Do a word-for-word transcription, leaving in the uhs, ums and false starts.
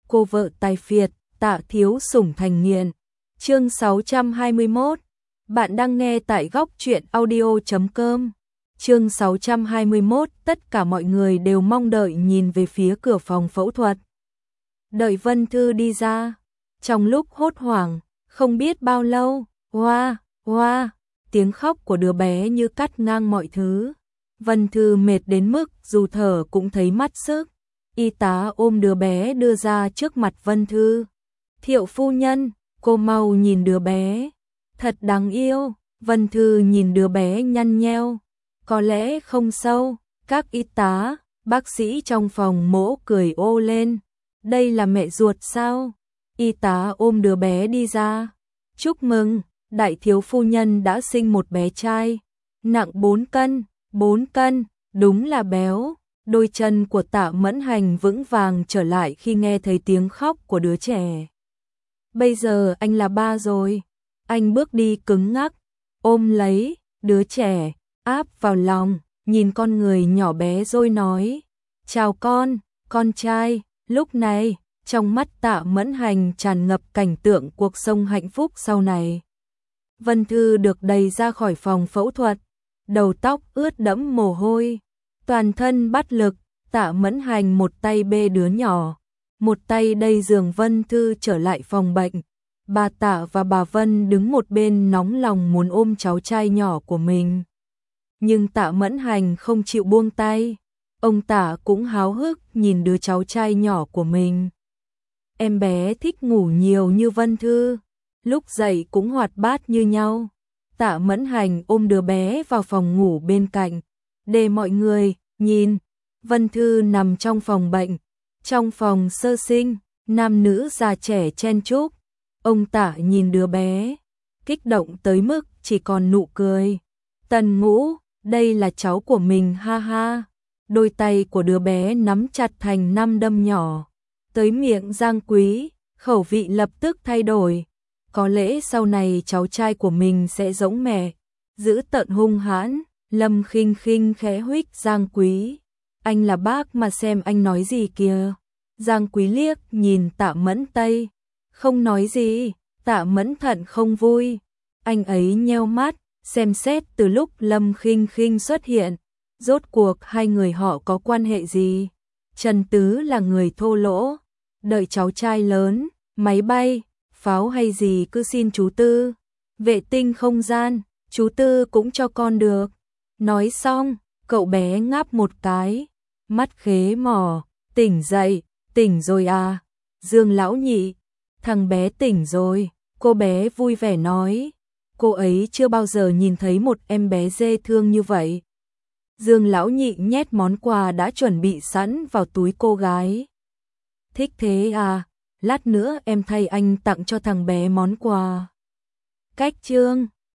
cô vợ tài phiệt, Tạ thiếu sủng thành nghiện. Chương sáu trăm hai mươi mốt. Bạn đang nghe tại góc truyện audio chấm com. Chương sáu trăm hai mươi mốt, tất cả mọi người đều mong đợi nhìn về phía cửa phòng phẫu thuật. Đợi Vân Thư đi ra, trong lúc hốt hoảng, không biết bao lâu, oa, oa, tiếng khóc của đứa bé như cắt ngang mọi thứ. Vân Thư mệt đến mức dù thở cũng thấy mắt sức. Y tá ôm đứa bé đưa ra trước mặt Vân Thư. Thiệu phu nhân, cô mau nhìn đứa bé, thật đáng yêu. Vân Thư nhìn đứa bé nhăn nheo, có lẽ không sâu. Các y tá, bác sĩ trong phòng mổ cười ô lên. Đây là mẹ ruột sao? Y tá ôm đứa bé đi ra. Chúc mừng, đại thiếu phu nhân đã sinh một bé trai, nặng bốn cân, bốn cân, đúng là béo. Đôi chân của Tạ Mẫn Hành vững vàng trở lại khi nghe thấy tiếng khóc của đứa trẻ. Bây giờ anh là ba rồi. Anh bước đi cứng ngắc, ôm lấy đứa trẻ, áp vào lòng, nhìn con người nhỏ bé rồi nói: "Chào con, con trai." Lúc này, trong mắt Tạ Mẫn Hành tràn ngập cảnh tượng cuộc sống hạnh phúc sau này. Vân Thư được đẩy ra khỏi phòng phẫu thuật, đầu tóc ướt đẫm mồ hôi, toàn thân bất lực. Tạ Mẫn Hành một tay bê đứa nhỏ, một tay đẩy giường Vân Thư trở lại phòng bệnh. Bà Tạ và bà Vân đứng một bên nóng lòng muốn ôm cháu trai nhỏ của mình. Nhưng Tạ Mẫn Hành không chịu buông tay. Ông Tạ cũng háo hức nhìn đứa cháu trai nhỏ của mình. Em bé thích ngủ nhiều như Vân Thư, lúc dậy cũng hoạt bát như nhau. Tạ Mẫn Hành ôm đứa bé vào phòng ngủ bên cạnh, để mọi người nhìn. Vân Thư nằm trong phòng bệnh, trong phòng sơ sinh, nam nữ già trẻ chen chúc. Ông Tạ nhìn đứa bé, kích động tới mức chỉ còn nụ cười. Tần Ngũ, đây là cháu của mình ha ha. Đôi tay của đứa bé nắm chặt thành năm đâm nhỏ. Tới miệng Giang Quý, khẩu vị lập tức thay đổi. Có lẽ sau này cháu trai của mình sẽ giống mẹ, giữ tợn hung hãn. Lâm Khinh Khinh khẽ huých Giang Quý. Anh là bác mà xem anh nói gì kìa. Giang Quý liếc nhìn Tạ Mẫn Tây, không nói gì. Tạ Mẫn Thận không vui. Anh ấy nheo mắt, xem xét từ lúc Lâm Khinh Khinh xuất hiện. Rốt cuộc hai người họ có quan hệ gì? Trần Tứ là người thô lỗ. Đợi cháu trai lớn, máy bay, pháo hay gì cứ xin chú Tư. Vệ tinh không gian, chú Tư cũng cho con được. Nói xong, cậu bé ngáp một cái. Mắt khế mỏ, tỉnh dậy, tỉnh rồi à? Dương Lão Nhị, thằng bé tỉnh rồi. Cô bé vui vẻ nói. Cô ấy chưa bao giờ nhìn thấy một em bé dễ thương như vậy. Dương Lão Nhị nhét món quà đã chuẩn bị sẵn vào túi cô gái. Thích thế à? Lát nữa em thay anh tặng cho thằng bé món quà. Cách chương